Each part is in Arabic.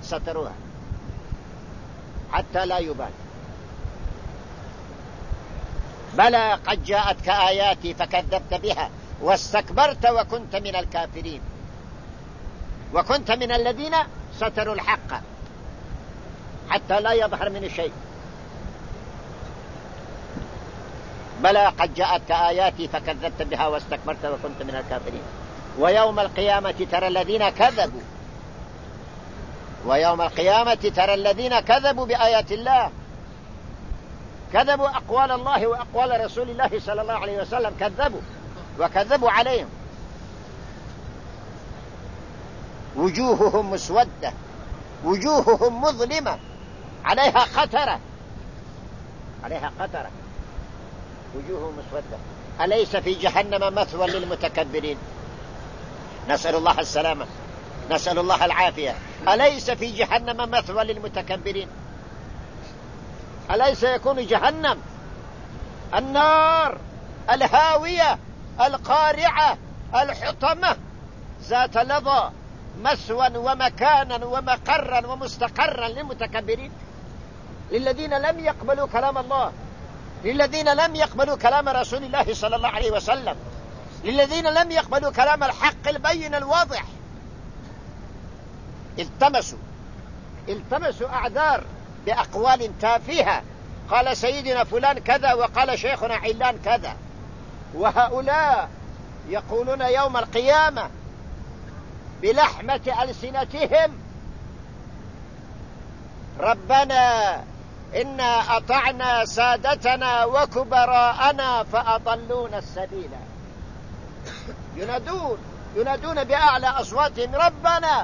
ستروها حتى لا يبان. بلى قد جاءتك آياتي فكذبت بها واستكبرت وكنت من الكافرين وكنت من الذين ستروا الحق حتى لا يظهر من شيء. بلى قد جاءتك آياتي فكذبت بها واستكبرت وكنت من الكافرين. ويوم القيامة ترى الذين كذبوا ويوم القيامة ترى الذين كذبوا بآيات الله، كذبوا أقوال الله وأقوال رسول الله صلى الله عليه وسلم، كذبوا وكذبوا عليهم، وجوههم مسودة، وجوههم مظلمة، عليها قترة، عليها قترة، وجوههم مسودة. أليس في جهنم مثوى للمتكبرين؟ نسأل الله السلامة، نسأل الله العافية. أليس في جهنم مثوى للمتكبرين؟ أليس يكون جهنم النار الهاوية القارعة الحطمة ذات لظى مسوى ومكانا ومقرا ومستقرا للمتكبرين، للذين لم يقبلوا كلام الله، للذين لم يقبلوا كلام رسول الله صلى الله عليه وسلم، للذين لم يقبلوا كلام الحق البين الواضح. التمسوا أعذار بأقوال تافهة، قال سيدنا فلان كذا وقال شيخنا علان كذا. وهؤلاء يقولون يوم القيامة بلحمة ألسنتهم: ربنا إنا أطعنا سادتنا وكبراءنا فأضلونا السبيل. ينادون بأعلى أصواتهم: ربنا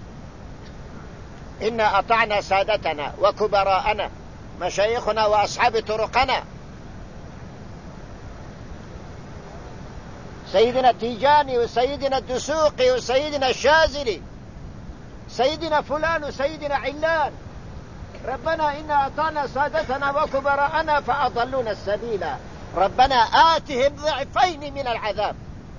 إنا أطعنا سادتنا وكبراءنا، مشايخنا وأصحاب طرقنا، سيدنا التيجاني وسيدنا الدسوقي وسيدنا الشاذلي، سيدنا فلان وسيدنا علان. ربنا إنا أطعنا سادتنا وكبراءنا فأضلونا السبيل، ربنا آتهم ضعفين من العذاب.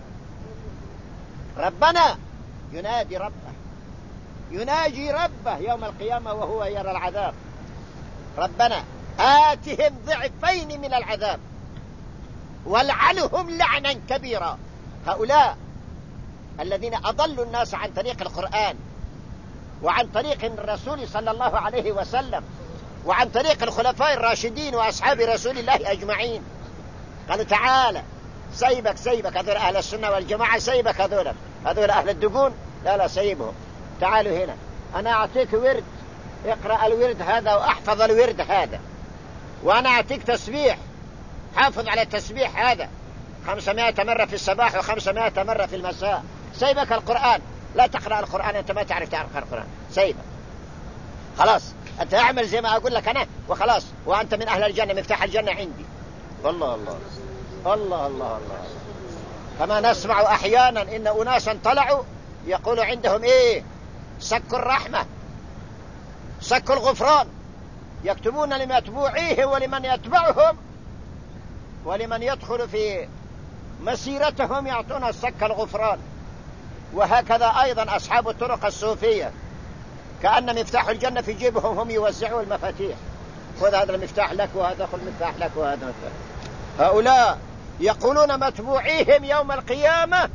ربنا ينادي ربه، يناجي ربه يوم القيامة وهو يرى العذاب: ربنا آتهم ضعفين من العذاب والعنهم لعنا كبيرا. هؤلاء الذين أضلوا الناس عن طريق القرآن وعن طريق الرسول صلى الله عليه وسلم وعن طريق الخلفاء الراشدين وأصحاب رسول الله أجمعين، قالوا: تعالى سيبك هذول أهل السنة والجماعة، سيبك هذول أهل الدقون، لا سيبهم، تعالوا هنا، أنا أعطيك ورد، اقرأ الورد هذا وأحفظ الورد هذا، وأنا أعطيك تسبيح، حافظ على التسبيح هذا 500 مرة في الصباح و500 مرة في المساء. سيبك القرآن، لا تقرأ القرآن، أنت ما تعرف تقرأ القرآن، سيبك خلاص، أنت أعمل زي ما أقول لك أنا وخلاص، وأنت من أهل الجنة، مفتاح الجنة عندي. الله الله الله الله الله. كما نسمع أحيانا إن أناسا طلعوا يقولوا عندهم إيه؟ سك الرحمة، سك الغفران، يكتبون لمتبوعيه ولمن يتبعهم ولمن يدخل في مسيرتهم يعطون سك الغفران. وهكذا أيضا أصحاب الطرق الصوفية، كأن مفتاح الجنة في جيبهم، هم يوزعوا المفاتيح: خذ هذا المفتاح لك، وهذا خذ المفتاح لك، وهذا المفتاح. هؤلاء يقولون متبوعيهم يوم القيامة: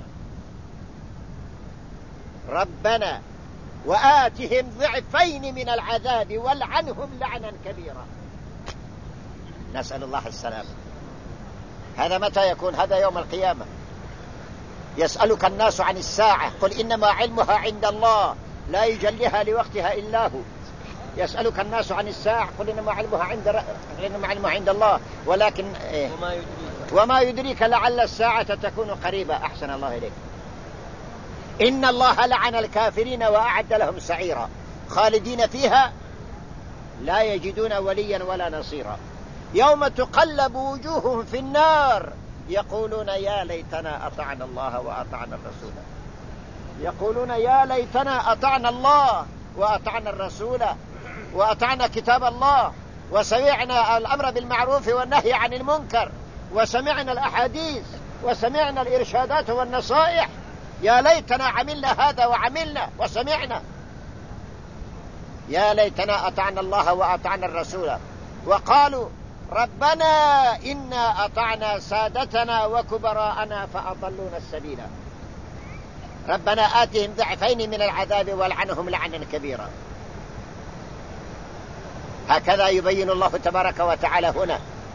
ربنا وآتهم ضعفين من العذاب والعنهم لعنا كبيرا. نسأل الله السلامة. هذا متى يكون؟ هذا يوم القيامة. يسألك الناس عن الساعة، قل إنما علمها عند الله لا يجليها لوقتها إلا هو. يسألك الناس عن الساعة، قل إنما علمها عند الله، ولكن وما يدريك لعل الساعة تكون قريبة. أحسن الله إليك. إن الله لعن الكافرين وأعد لهم سعيرا خالدين فيها لا يجدون وليا ولا نصيرا. يوم تقلب وجوههم في النار يقولون يا ليتنا أطعنا الله وأطعنا الرسول، يقولون يا ليتنا أطعنا الله وأطعنا الرسول وأطعنا كتاب الله، وسمعنا الأمر بالمعروف والنهي عن المنكر، وسمعنا الأحاديث، وسمعنا الإرشادات والنصائح. يا ليتنا عملنا هذا وعملنا وسمعنا. يا ليتنا أطعنا الله وأطعنا الرسول. وقالوا ربنا إنا أطعنا سادتنا وكبراءنا فأضلونا السبيل ربنا آتهم ضعفين من العذاب والعنهم لعنا كبيرا. هكذا يبين الله تبارك وتعالى هنا: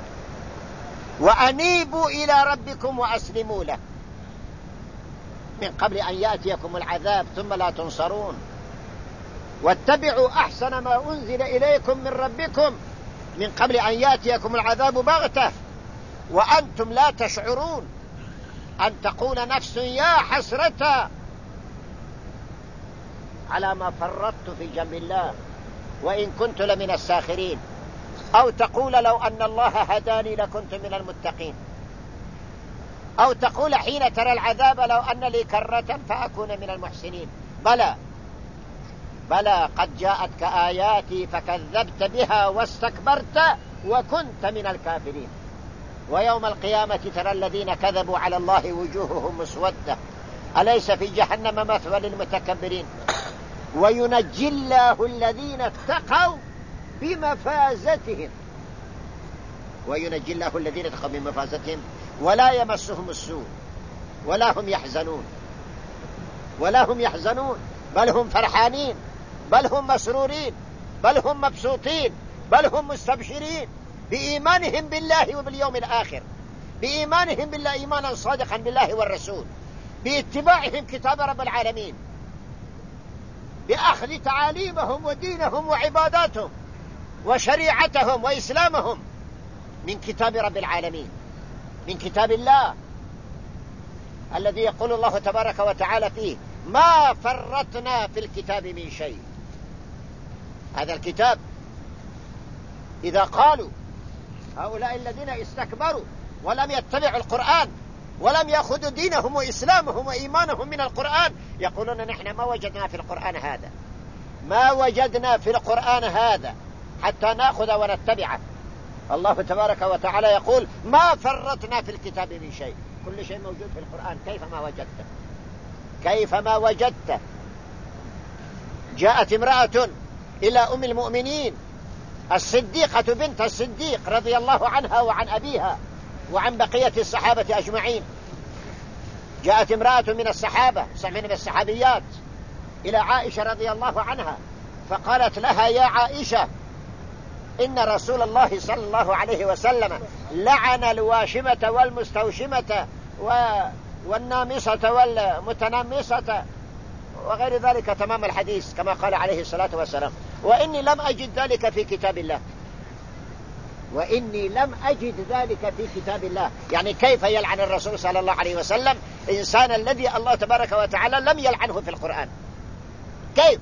وأنيبوا إلى ربكم وأسلموا له من قبل أن يأتيكم العذاب ثم لا تنصرون، واتبعوا أحسن ما أنزل إليكم من ربكم من قبل أن يأتيكم العذاب بغتة وأنتم لا تشعرون، أن تقول نفس يا حسرة على ما فرطت في جنب الله وإن كنت لمن الساخرين، أو تقول لو أن الله هداني لكنت من المتقين، أو تقول حين ترى العذاب لو أن لي كرة فأكون من المحسنين. بلى قد جاءتك آياتي فكذبت بها واستكبرت وكنت من الكافرين. ويوم القيامة ترى الذين كذبوا على الله وجوههم مسودة أليس في جهنم مثوى للمتكبرين. وينجي الله الذين اتقوا بمفازتهم ولا يمسهم السوء ولا هم يحزنون بل هم فرحانين، بل هم مسرورين، بل هم مبسوطين، بل هم مستبشرين بإيمانهم بالله وباليوم الآخر، بإيمانهم بالله إيمانا صادقا بالله والرسول، باتباعهم كتاب رب العالمين، بأخذ تعاليمهم ودينهم وعباداتهم وشريعتهم وإسلامهم من كتاب رب العالمين، من كتاب الله الذي يقول الله تبارك وتعالى فيه: ما فرطنا في الكتاب من شيء. هذا الكتاب إذا قالوا هؤلاء الذين استكبروا ولم يتبعوا القرآن ولم يأخذوا دينهم وإسلامهم وإيمانهم من القرآن، يقولون نحن ما وجدنا في القرآن هذا حتى نأخذ ونتبعه. الله تبارك وتعالى يقول: ما فرطنا في الكتاب من شيء. كل شيء موجود في القرآن، كيف ما وجدته. جاءت امرأة إلى أم المؤمنين الصديقة بنت الصديق رضي الله عنها وعن أبيها وعن بقية الصحابة أجمعين. جاءت امرأة من الصحابة من الصحابيات إلى عائشة رضي الله عنها فقالت لها: يا عائشة، إن رسول الله صلى الله عليه وسلم لعن الواشمة والمستوشمة والنامصة والمتنمصة وغير ذلك تمام الحديث كما قال عليه الصلاة والسلام، وإني لم أجد ذلك في كتاب الله. يعني كيف يلعن الرسول صلى الله عليه وسلم إنسان الذي الله تبارك وتعالى لم يلعنه في القرآن؟ كيف؟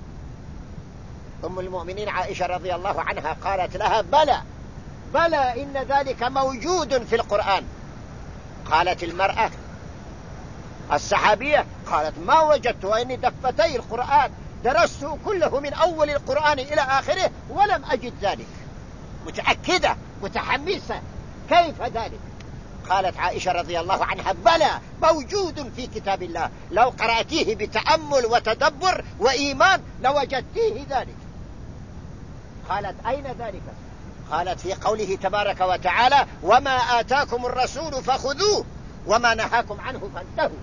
أم المؤمنين عائشة رضي الله عنها قالت لها: بلى إن ذلك موجود في القرآن. قالت المرأة الصحابية: قالت: ما وجدت، وإني دفتي القرآن درسته كله من أول القرآن إلى آخره ولم أجد ذلك. متأكدة متحمسة، كيف ذلك؟ قالت عائشة رضي الله عنها: بلى موجود في كتاب الله، لو قرأتيه بتأمل وتدبر وإيمان لوجدتيه ذلك. قالت: أين ذلك؟ قالت: في قوله تبارك وتعالى: وما آتاكم الرسول فخذوه وما نهاكم عنه فانتهوا.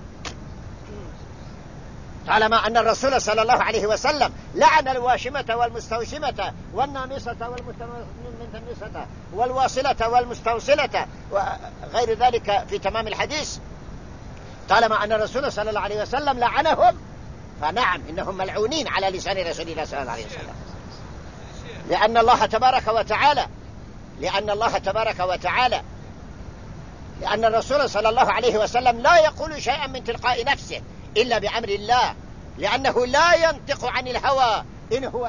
طالما أن الرسول صلى الله عليه وسلم لعن الواشمة والمستوشمة والنامصة والمتنمصة والواصلة والمستوصلة وغير ذلك في تمام الحديث، طالما أن الرسول صلى الله عليه وسلم لعنهم فنعم إنهم ملعونين على لسان رسول الله صلى الله عليه وسلم، لأن الرسول صلى الله عليه وسلم لا يقول شيئا من تلقاء نفسه إلا بأمر الله، لأنه لا ينطق عن الهوى إن هو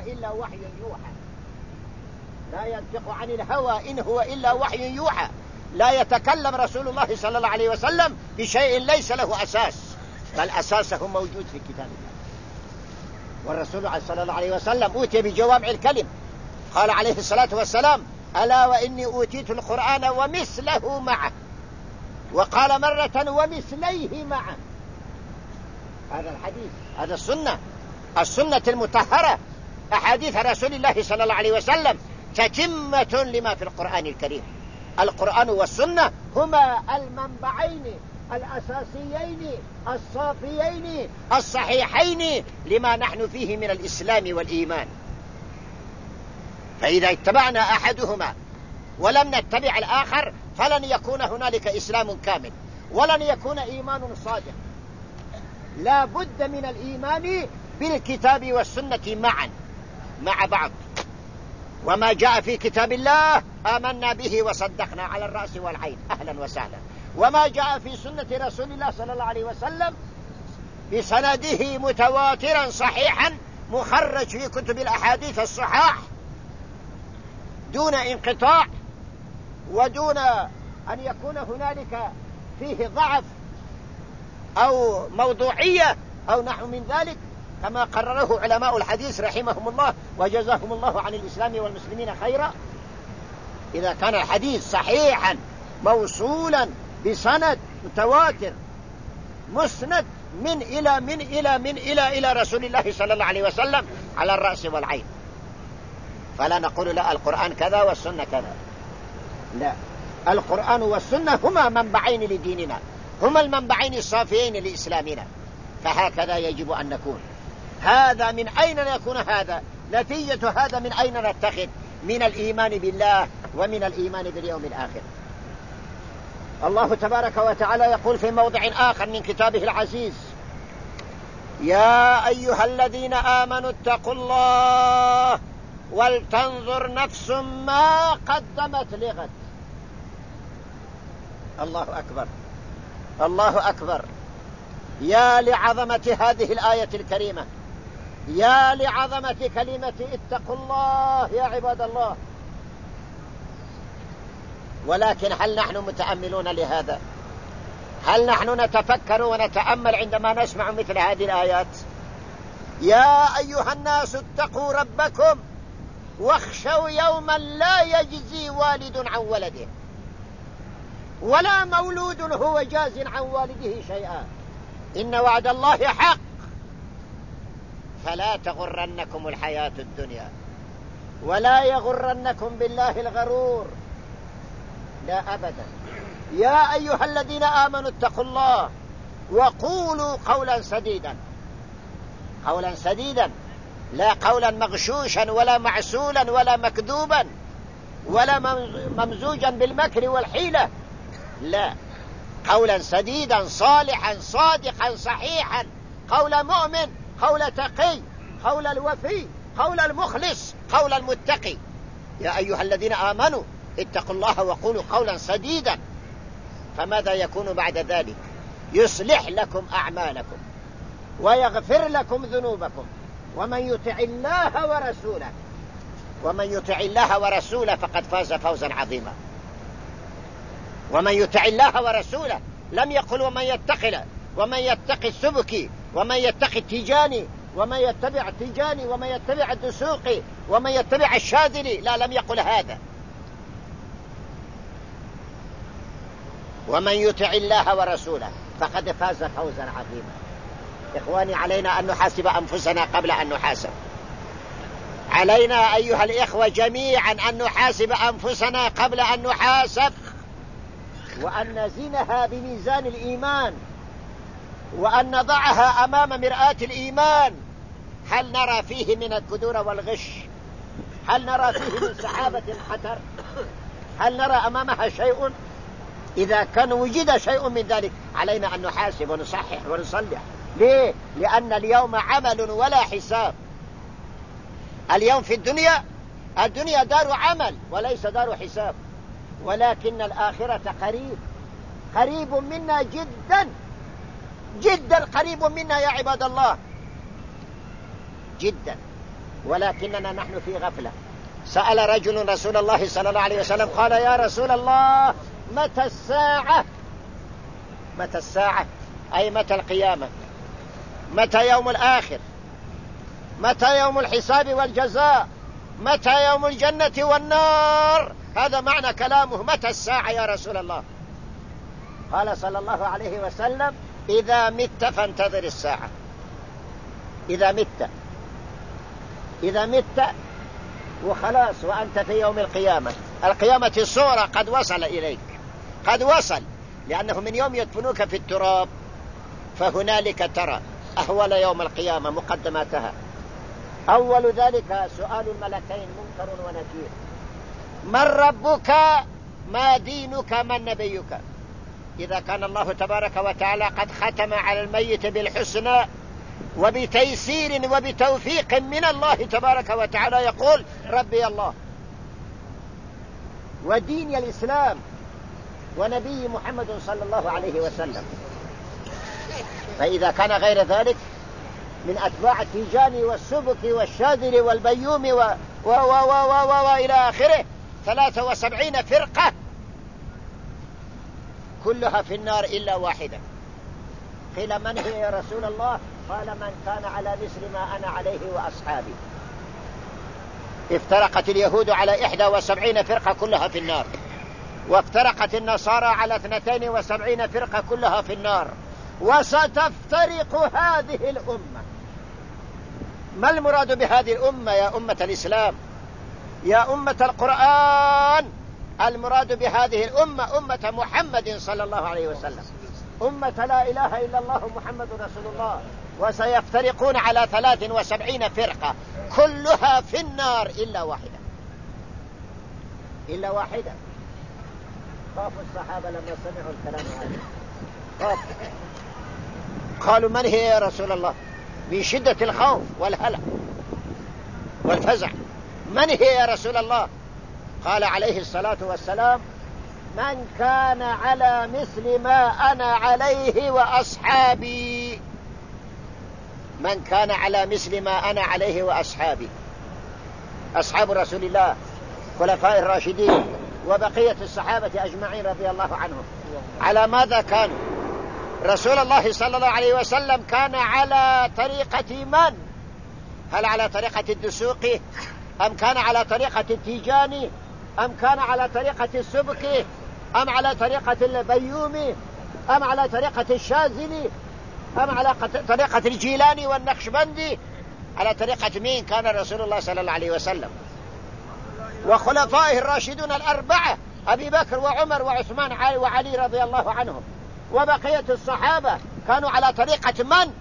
إلا وحي يوحى. لا يتكلم رسول الله صلى الله عليه وسلم بشيء ليس له أساس، بل أساسه موجود في كتاب الله. والرسول صلى الله عليه وسلم أوتي بجوامع الكلم، قال عليه الصلاة والسلام: ألا وإني أوتيت القرآن ومثله معه، وقال مرة ومثليه معه. هذا الحديث، هذا السنة المطهرة أحاديث رسول الله صلى الله عليه وسلم تتمة لما في القرآن الكريم. القرآن والسنة هما المنبعين الأساسيين الصافيين الصحيحين لما نحن فيه من الإسلام والإيمان. فإذا اتبعنا أحدهما ولم نتبع الآخر فلن يكون هنالك إسلام كامل ولن يكون إيمان صادق. لا بد من الإيمان بالكتاب والسنة معا مع بعض. وما جاء في كتاب الله آمنا به وصدقنا على الرأس والعين، أهلا وسهلا. وما جاء في سنة رسول الله صلى الله عليه وسلم بسنده متواترا صحيحا مخرج في كتب الأحاديث الصحاح دون انقطاع ودون أن يكون هنالك فيه ضعف أو موضوعية أو نحو من ذلك، كما قرره علماء الحديث رحمهم الله وجزاهم الله عن الإسلام والمسلمين خيرا. إذا كان الحديث صحيحا موصولا بسند متواتر مسند إلى رسول الله صلى الله عليه وسلم على الرأس والعين، فلا نقول لا القرآن كذا والسنة كذا، لا، القرآن والسنة هما منبعين لديننا، هما المنبعين الصافيين لإسلامنا. فهكذا يجب أن نكون. هذا من أين يكون هذا؟ نتيجة هذا من أين نتخذ؟ من الإيمان بالله ومن الإيمان باليوم الآخر. الله تبارك وتعالى يقول في موضع آخر من كتابه العزيز: يا أيها الذين آمنوا اتقوا الله ولتنظر نفس ما قدمت لغد. الله أكبر، الله أكبر. يا لعظمة هذه الآية الكريمة، يا لعظمة كلمة اتقوا الله يا عباد الله. ولكن هل نحن متأملون لهذا؟ هل نحن نتفكر ونتأمل عندما نسمع مثل هذه الآيات؟ يا أيها الناس اتقوا ربكم واخشوا يوما لا يجزي والد عن ولده ولا مولود هو جاز عن والده شيئا إن وعد الله حق فلا تغرنكم الحياة الدنيا ولا يغرنكم بالله الغرور. لا أبدا. يا أيها الذين آمنوا اتقوا الله وقولوا قولا سديدا. قولا سديدا، لا قولا مغشوشا ولا معسولا ولا مكذوبا ولا ممزوجا بالمكر والحيلة، لا، قولا سديدا صالحا صادقا صحيحا، قول مؤمن، قول تقي، قول الوفي، قول المخلص، قول المتقي. يا أيها الذين آمنوا اتقوا الله وقولوا قولا سديدا. فماذا يكون بعد ذلك؟ يصلح لكم أعمالكم ويغفر لكم ذنوبكم ومن يطع الله ورسوله فقد فاز فوزا عظيما. ومن يطع الله ورسوله، لم يقل ومن يتقي السبكي ومن يتقي التيجاني ومن يتبع التيجاني ومن يتبع الدسوقي ومن يتبع الشاذلي، لا، لم يقل هذا. ومن يطع الله ورسوله فقد فاز فوزا عظيما. إخواني، علينا أن نحاسب أنفسنا قبل أن نحاسب. علينا أيها الإخوة جميعا أن نحاسب أنفسنا قبل أن نحاسب، وأن نزنها بميزان الإيمان، وأن نضعها أمام مرآة الإيمان. هل نرى فيه من الكدور والغش؟ هل نرى فيه من سحابة الحتر؟ هل نرى أمامها شيء؟ إذا كان وجد شيء من ذلك علينا أن نحاسب ونصحح ونصلح. ليه؟ لأن اليوم عمل ولا حساب. اليوم في الدنيا دار عمل وليس دار حساب، ولكن الآخرة قريب منا جدا جدا، قريب منا يا عباد الله جدا، ولكننا نحن في غفلة. سأل رجل رسول الله صلى الله عليه وسلم قال: يا رسول الله متى الساعة؟ متى الساعة أي متى القيامة؟ متى يوم الآخر؟ متى يوم الحساب والجزاء؟ متى يوم الجنة والنار؟ هذا معنى كلامه، متى الساعة يا رسول الله؟ قال صلى الله عليه وسلم: إذا مت فانتظر الساعة. إذا مت إذا مت وخلاص وأنت في يوم القيامة الصورة قد وصل إليك، قد وصل، لأنه من يوم يدفنوك في التراب فهنالك ترى أهول يوم القيامة مقدماتها. أول ذلك سؤال الملكين منكر ونكير: من ربك، ما دينك، من نبيك. إذا كان الله تبارك وتعالى قد ختم على الميت بالحسنى وبتيسير وبتوفيق من الله تبارك وتعالى يقول ربي الله ودين الإسلام ونبي محمد صلى الله عليه وسلم، فإذا كان غير ذلك من أتباع التيجاني والسبكي والشاذلي والبيومي وإلى آخره 73 فرقة كلها في النار إلا واحدة. قيل من هي يا رسول الله؟ قال من كان على مثل ما أنا عليه وأصحابي. افترقت اليهود على 71 فرقة كلها في النار، وافترقت النصارى على 72 فرقة كلها في النار، وستفترق هذه الأمة. ما المراد بهذه الأمة يا أمة الإسلام، يا أمة القرآن؟ المراد بهذه الأمة أمة محمد صلى الله عليه وسلم، أمة لا إله إلا الله محمد رسول الله. وسيفترقون على 73 فرقة كلها في النار إلا واحدة، إلا واحدة. خاف الصحابة لما سمعوا الكلام هذا، خاف، قالوا من هي يا رسول الله؟ من شدة الخوف والهلع والفزع، من هي يا رسول الله؟ قال عليه الصلاة والسلام من كان على مثل ما أنا عليه وأصحابي، من كان على مثل ما أنا عليه وأصحابي. أصحاب رسول الله خلفاء الراشدين وبقية الصحابة أجمعين رضي الله عنهم على ماذا كانوا؟ رسول الله صلى الله عليه وسلم كان على طريقة من؟ هل على طريقة الدسوقي، أم كان على طريقة التيجاني، أم كان على طريقة السبكي، أم على طريقة البيومي، أم على طريقة الشاذلي، أم على طريقة الجيلاني والنقشبندي؟ على طريقة مين كان رسول الله صلى الله عليه وسلم؟ وخلفائه الراشدون الأربعة أبي بكر وعمر وعثمان وعلي رضي الله عنهم وبقية الصحابة كانوا على طريقة من؟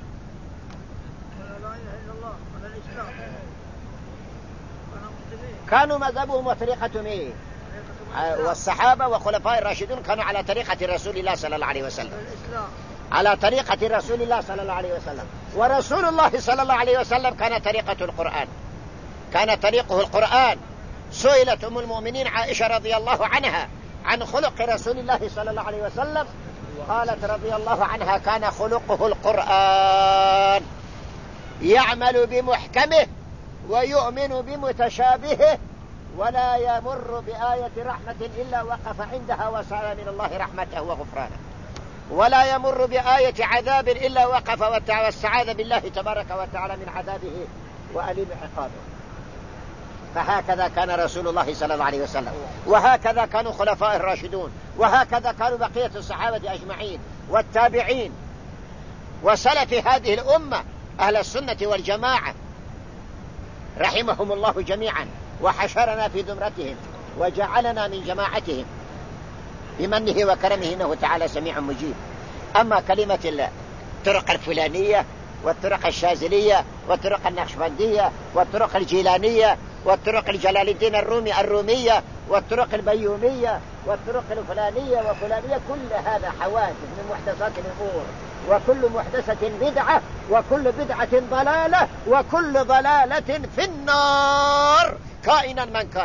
كانوا مذهبهم وطريقة مين؟ والصحابة وخلفاء الراشدون كانوا على طريقة رسول الله صلى الله عليه وسلم، على طريقة رسول الله صلى الله عليه وسلم. ورسول الله صلى الله عليه وسلم كان طريقة القرآن، كان طريقه القرآن. سئلت أم المؤمنين عائشة رضي الله عنها عن خلق رسول الله صلى الله عليه وسلم، قالت رضي الله عنها كان خلقه القرآن، يعمل بمحكمه ويؤمن بمتشابهه، ولا يمر بآية رحمة إلا وقف عندها وسأل من الله رحمته وغفرانه، ولا يمر بآية عذاب إلا وقف واستعاذ بالله تبارك وتعالى من عذابه وأليم عقابه. فهكذا كان رسول الله صلى الله عليه وسلم، وهكذا كانوا خلفاء الراشدون، وهكذا كانوا بقية الصحابة أجمعين والتابعين وسلف هذه الأمة أهل السنة والجماعة رحمهم الله جميعا، وحشرنا في زمرتهم وجعلنا من جماعتهم بمنه وكرمه إنه تعالى سميع مجيب. أما كلمة الطرق الفلانية والطرق الشاذلية والطرق النقشبندية والطرق الجيلانية والطرق الجلال الدين الرومية والطرق البيومية والطرق الفلانية وفلانية، كل هذا حوادث من محدثات الأمور، وكل محدثة بدعة، وكل بدعة ضلالة، وكل ضلالة في النار كائنا من كان.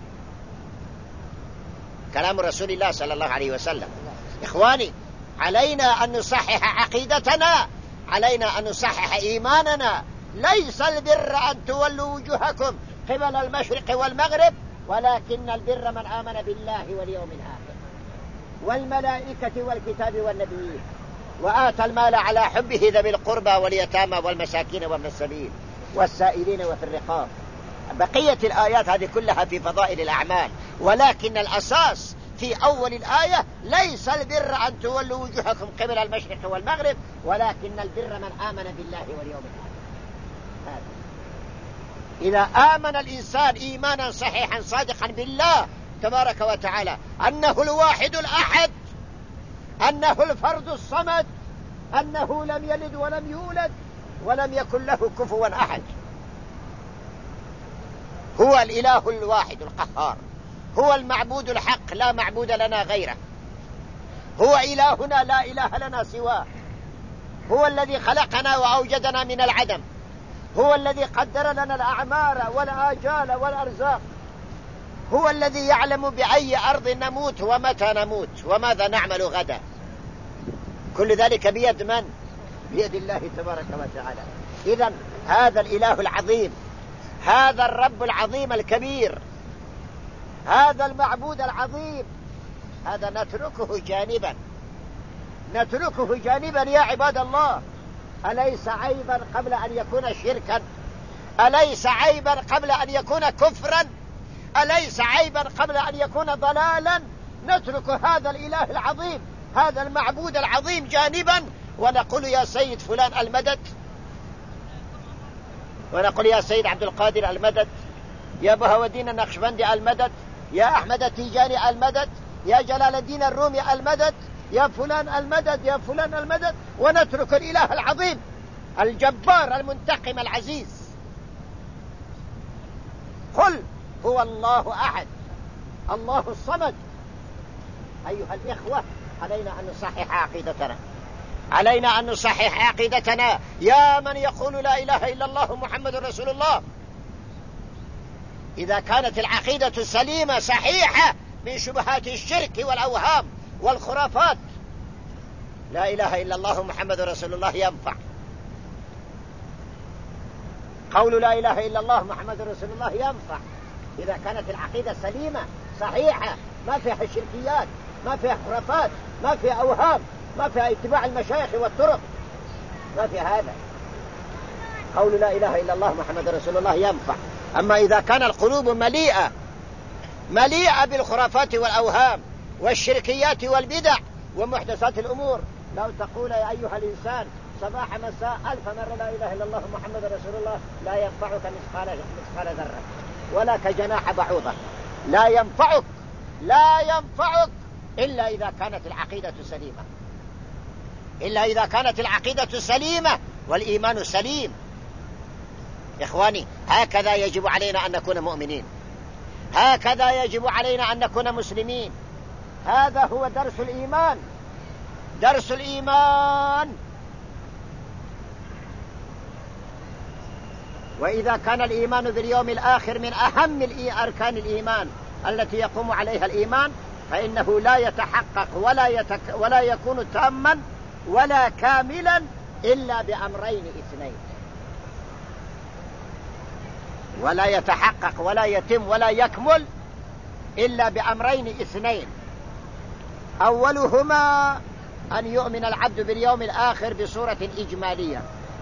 كلام رسول الله صلى الله عليه وسلم. إخواني، علينا أن نصحح عقيدتنا، علينا أن نصحح إيماننا. ليس البر أن تولوا وجوهكم قبل المشرق والمغرب، ولكن البر من آمن بالله واليوم الآخر والملائكة والكتاب والنبيين وآتى المال على حبه ذوي القربى واليتامى والمساكين وابن السبيل والسائلين وفي الرقاب. بقية الآيات هذه كلها في فضائل الأعمال، ولكن الأساس في أول الآية ليس البر أن تولوا وجوهكم قبل المشرق والمغرب، ولكن البر من آمن بالله واليوم الآخر. إذا آمن الإنسان إيمانا صحيحا صادقا بالله تبارك وتعالى أنه الواحد الأحد، أنه الفرد الصمد، أنه لم يلد ولم يولد م يكن له كفوا أحد، هو الإله الواحد القهار، هو المعبود الحق لا معبود لنا غيره، هو إلهنا لا إله لنا سواه، هو الذي خلقنا وأوجدنا من العدم، هو الذي قدر لنا الأعمار والآجال والأرزاق، هو الذي يعلم بأي أرض نموت ومتى نموت وماذا نعمل غدا. كل ذلك بيد من؟ بيد الله تبارك وتعالى. إذن هذا الإله العظيم، هذا الرب العظيم الكبير، هذا المعبود العظيم، هذا نتركه جانبا يا عباد الله. أليس عيبا قبل أن يكون شركا؟ أليس عيبا قبل أن يكون كفرا؟ أليس عيبا قبل أن يكون ضلالا؟ نترك هذا الإله العظيم، هذا المعبود العظيم جانبا، ونقول يا سيد فلان المدد، ونقول يا سيد عبد القادر المدد، يا بهودين النقشبندي المدد، يا أحمد التيجاني المدد، يا جلال الدين الرومي المدد، يا فلان المدد، يا فلان المدد، ونترك الإله العظيم الجبار المنتقم العزيز. قل هو الله أحد الله الصمد. أيها الإخوة، علينا أن نصحح عقيدتنا، علينا أن نصحح عقيدتنا يا من يقول لا إله إلا الله محمد رسول الله. إذا كانت العقيدة سليمة صحيحة من شبهات الشرك والأوهام والخرافات، لا إله إلا الله محمد رسول الله ينفع. قول لا إله إلا الله محمد رسول الله ينفع إذا كانت العقيدة سليمة صحيحة، ما فيها الشركيات، ما فيها خرافات، ما فيها أوهام، ما فيها اتباع المشايخ والطرق، ما فيها هذا. قول لا إله إلا الله محمد رسول الله ينفع. أما إذا كان القلوب مليئة بالخرافات والأوهام والشركيات والبدع ومحدثات الأمور، لو تقول يا أيها الإنسان صباح مساء 1000 مرة لا إله إلا الله محمد رسول الله لا ينفعك مثقال ذرة ولا كجناح بعوضة، لا ينفعك إلا إذا كانت العقيدة سليمة، إلا إذا كانت العقيدة سليمة والإيمان سليم. إخواني، هكذا يجب علينا أن نكون مؤمنين، هكذا يجب علينا أن نكون مسلمين. هذا هو درس الإيمان، درس الإيمان. وإذا كان الإيمان باليوم الآخر من أهم أركان الإيمان التي يقوم عليها الإيمان، فإنه لا يتحقق ولا يكون تاما ولا كاملا إلا بأمرين اثنين، ولا يتحقق ولا يتم ولا يكمل إلا بأمرين اثنين. أولهما أن يؤمن العبد باليوم الآخر بصورة إجمالية،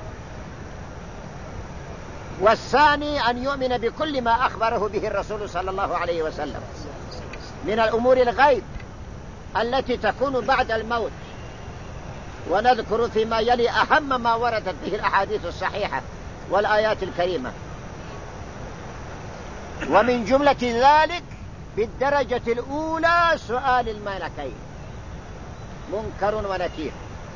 والثاني أن يؤمن بكل ما أخبره به الرسول صلى الله عليه وسلم من الأمور الغيب التي تكون بعد الموت. ونذكر فيما يلي أهم ما وردت به الأحاديث الصحيحة والآيات الكريمة. ومن جملة ذلك بالدرجة الأولى سؤال الملكين منكر ونكير.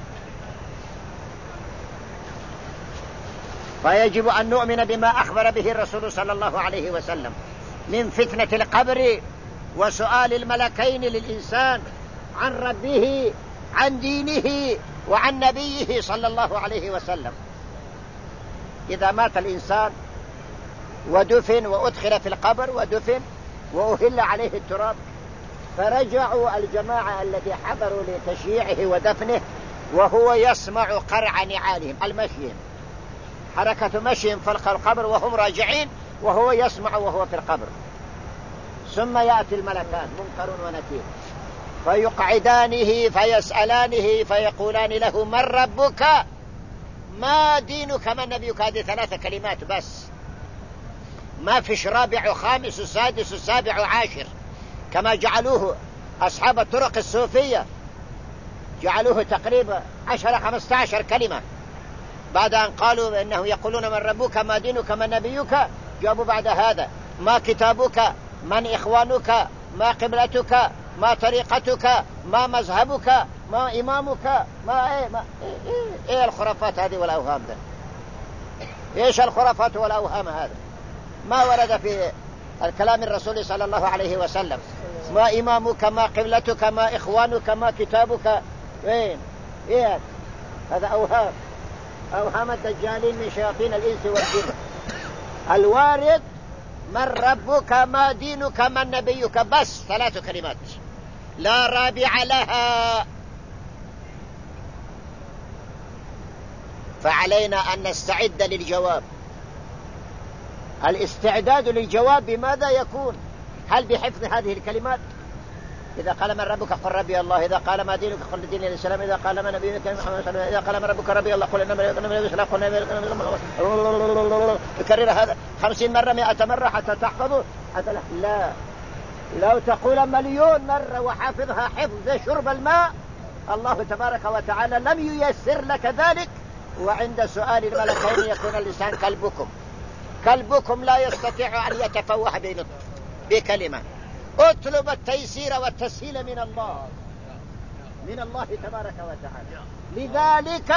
فيجب أن نؤمن بما أخبر به الرسول صلى الله عليه وسلم من فتنة القبر وسؤال الملكين للإنسان عن ربه، عن دينه، وعن نبيه صلى الله عليه وسلم. إذا مات الإنسان ودفن وأدخل في القبر ودفن وأهل عليه التراب، فرجعوا الجماعة الذي حضروا لتشييعه ودفنه وهو يسمع قرع نعالهم، المشي، حركة مشي فوق القبر وهم راجعين وهو يسمع وهو في القبر. ثم يأتي الملكان منكر ونكير فيقعدانه فيسألانه فيقولان له من ربك ما دينك من نبيك. هذه 3 كلمات بس، ما فيش رابع وخامس وسادس وسابع وعاشر كما جعلوه أصحاب الطرق الصوفية، جعلوه تقريبا 10-15 كلمة بعد أن قالوا إنه يقولون من ربك ما دينك من نبيك، جابوا بعد هذا ما كتابك، من إخوانك، ما قبلتك، ما طريقتك، ما مذهبك، ما إمامك، إيه الخرافات هذه والأوهام ده؟ إيش الخرافات والأوهام هذا؟ ما ورد في الكلام الرسول صلى الله عليه وسلم. ما إمامك، ما قبلتك، ما إخوانك، ما كتابك، وين؟ إيه هذا أوهام، أوهام الدجالين من شياطين الإنس والجن. الوارد من ربك، ما دينك، من نبيك، بس 3 كلمات لا رابع لها. فعلينا أن نستعد للجواب. الاستعداد للجواب بماذا يكون؟ هل بحفظ هذه الكلمات؟ إذا قال من ربك قل ربي الله، إذا قال ما دينك قل دين الإسلام، إذا قال ما نبيك محمد صلى الله عليه وسلم، إذا قال من ربك ربي الله قل إنما النبي الإسلام، قل يكرر هذا 50 مرة 100 مرة حتى تحفظه. لا، لو تقول 1,000,000 مرة وحافظها حفظ شرب الماء، الله تبارك وتعالى لم ييسر لك ذلك. وعند سؤال الملكين يكون اللسان كلبكم لا يستطيع أن يتفوه بكلمة. اطلب التيسير والتسهيل من الله تبارك وتعالى. لذلك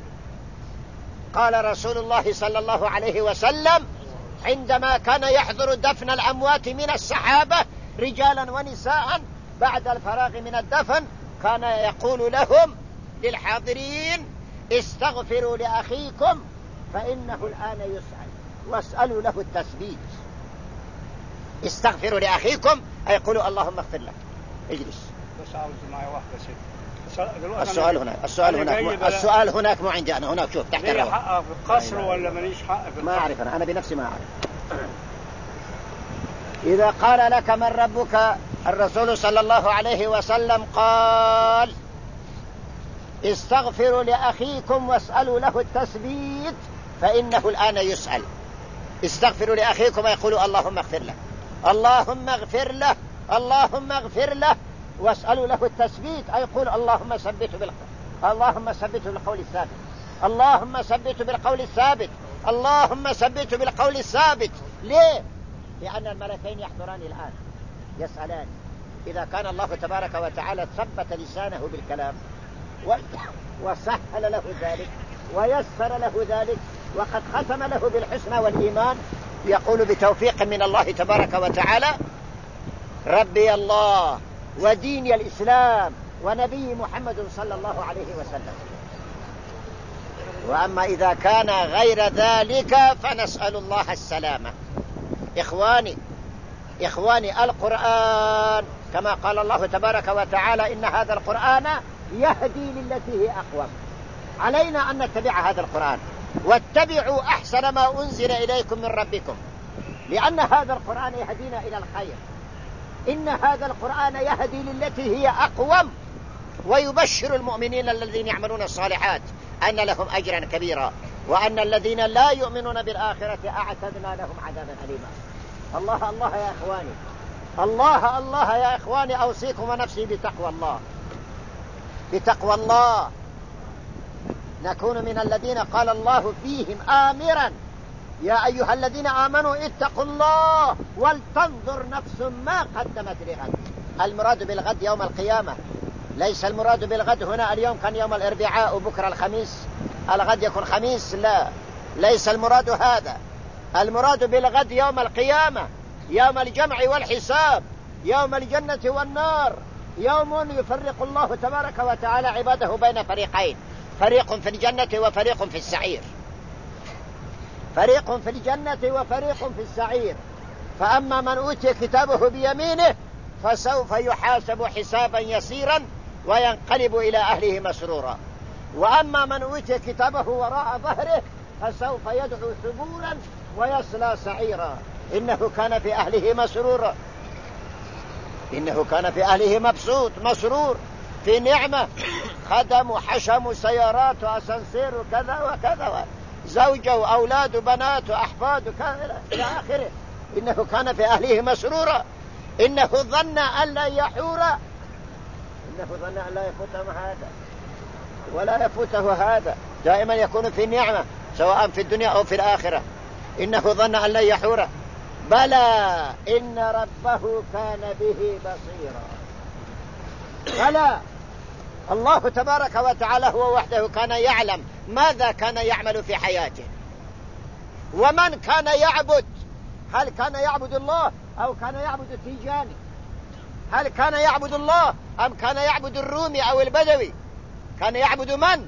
قال رسول الله صلى الله عليه وسلم عندما كان يحضر دفن الأموات من الصحابة رجالا ونساء بعد الفراغ من الدفن، كان يقول لهم للحاضرين استغفروا لأخيكم فإنه الآن يسأل واسألوا له التثبيت. استغفروا لأخيكم أي يقولوا اللهم اغفر له. اجلس. بس عاوز معي واحدة ست. السؤال هناك مو عندي أنا، هناك شوف تحت لي حق في القصر ولا ماليش حق في القصر؟ ما أعرف أنا بنفسي ما أعرف. إذا قال لك من ربك، الرسول صلى الله عليه وسلم قال استغفروا لأخيكم واسألوا له التثبيت فإنه الآن يسأل. استغفروا لأخيكم يقولوا اللهم اغفر له، اللهم اغفر له، اللهم اغفر له، واسألوا له التثبيت أي يقول اللهم ثبته بالقول الثابت، اللهم ثبته بالقول الثابت، اللهم ثبته بالقول الثابت. ليه؟ لأن الملكين يحضران الآن يسألان. إذا كان الله تبارك وتعالى ثبت لسانه بالكلام وسهل له ذلك ويسر له ذلك وقد ختم له بالحسنى والإيمان، يقول بتوفيق من الله تبارك وتعالى ربي الله وديني الإسلام ونبي محمد صلى الله عليه وسلم. وأما إذا كان غير ذلك فنسأل الله السلامة. إخواني القرآن كما قال الله تبارك وتعالى إن هذا القرآن يهدي للتي هي أقوم. علينا أن نتبع هذا القرآن، واتبعوا أحسن ما أنزل إليكم من ربكم، لأن هذا القرآن يهدينا إلى الخير. إن هذا القرآن يهدي للتي هي أقوم، ويبشر المؤمنين الذين يعملون الصالحات أن لهم أجرا كبيرا، وأن الذين لا يؤمنون بالآخرة أعتدنا لهم عذابا أليما. الله الله يا إخواني، الله الله يا إخواني، أوصيكم ونفسي بتقوى الله نكون من الذين قال الله فيهم آمرا يا أيها الذين آمنوا اتقوا الله ولتنظر نفس ما قدمت لغد. المراد بالغد يوم القيامة، ليس المراد بالغد هنا اليوم كان يوم الأربعاء وبكرة الخميس، الغد يكون خميس، لا، ليس المراد هذا. المراد بالغد يوم القيامة، يوم الجمع والحساب، يوم الجنة والنار، يوم يفرق الله تبارك وتعالى عباده بين فريقين، فريق في الجنة وفريق في السعير، فريق في الجنة وفريق في السعير. فأما من أوتي كتابه بيمينه فسوف يحاسب حسابا يسيرا وينقلب إلى أهله مسرورا، وأما من أوتي كتابه وراء ظهره فسوف يدعو ثبورا ويصلى سعيرا. إنه كان في أهله مسرورا، إنه كان في أهله مبسوط مسرور في نعمة، خدم وحشم سيارات وأسانسير وكذا وكذا، زوجة وأولاد وبنات وأحفاد وكذا إلى آخره. إنه كان في أهله مسرورا، إنه ظن أن لا يحور، إنه ظن أن لا يفوته هذا ولا يفوته هذا، دائما يكون في نعمة سواء في الدنيا أو في الآخرة. إنه ظن أن لن يحوره بلى إن ربه كان به بصيرا. بلى الله تبارك وتعالى هو وحده كان يعلم ماذا كان يعمل في حياته ومن كان يعبد. هل كان يعبد الله أو كان يعبد التيجاني؟ هل كان يعبد الله أم كان يعبد الرومي أو البدوي؟ كان يعبد من؟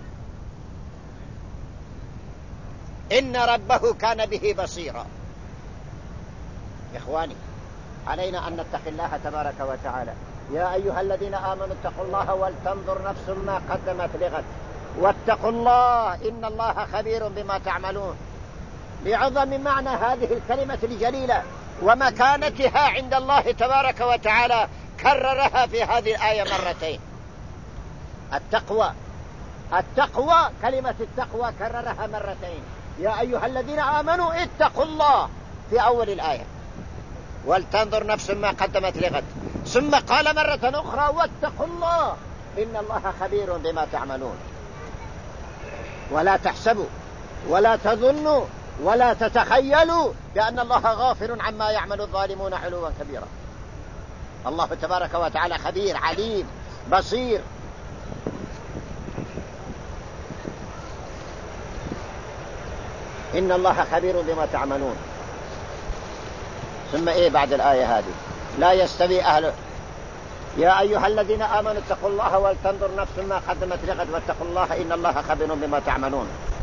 إن ربه كان به بصيرا. إخواني، علينا أن نتقي الله تبارك وتعالى. يا أيها الذين آمنوا اتقوا الله ولتنظر نفس ما قدمت لغد واتقوا الله إن الله خبير بما تعملون. لعظم معنى هذه الكلمة الجليلة ومكانتها عند الله تبارك وتعالى كررها في هذه الآية مرتين. التقوى كلمة التقوى كررها مرتين. يا أيها الذين آمنوا اتقوا الله في أول الآية، ولتنظر نفس ما قدمت لغد، ثم قال مرة أخرى واتقوا الله إن الله خبير بما تعملون. ولا تحسبوا ولا تظنوا ولا تتخيلوا بأن الله غافل عما يعمل الظالمون علوا كبيرا. الله تبارك وتعالى خبير عليم بصير. إن الله خبير بما تعملون. ثم إيه بعد الآية هذه؟ لا يستوي يا أيها الذين آمنوا اتقوا الله ولتنظر نفس ما قدمت لغد واتقوا الله إن الله خبير بما تعملون.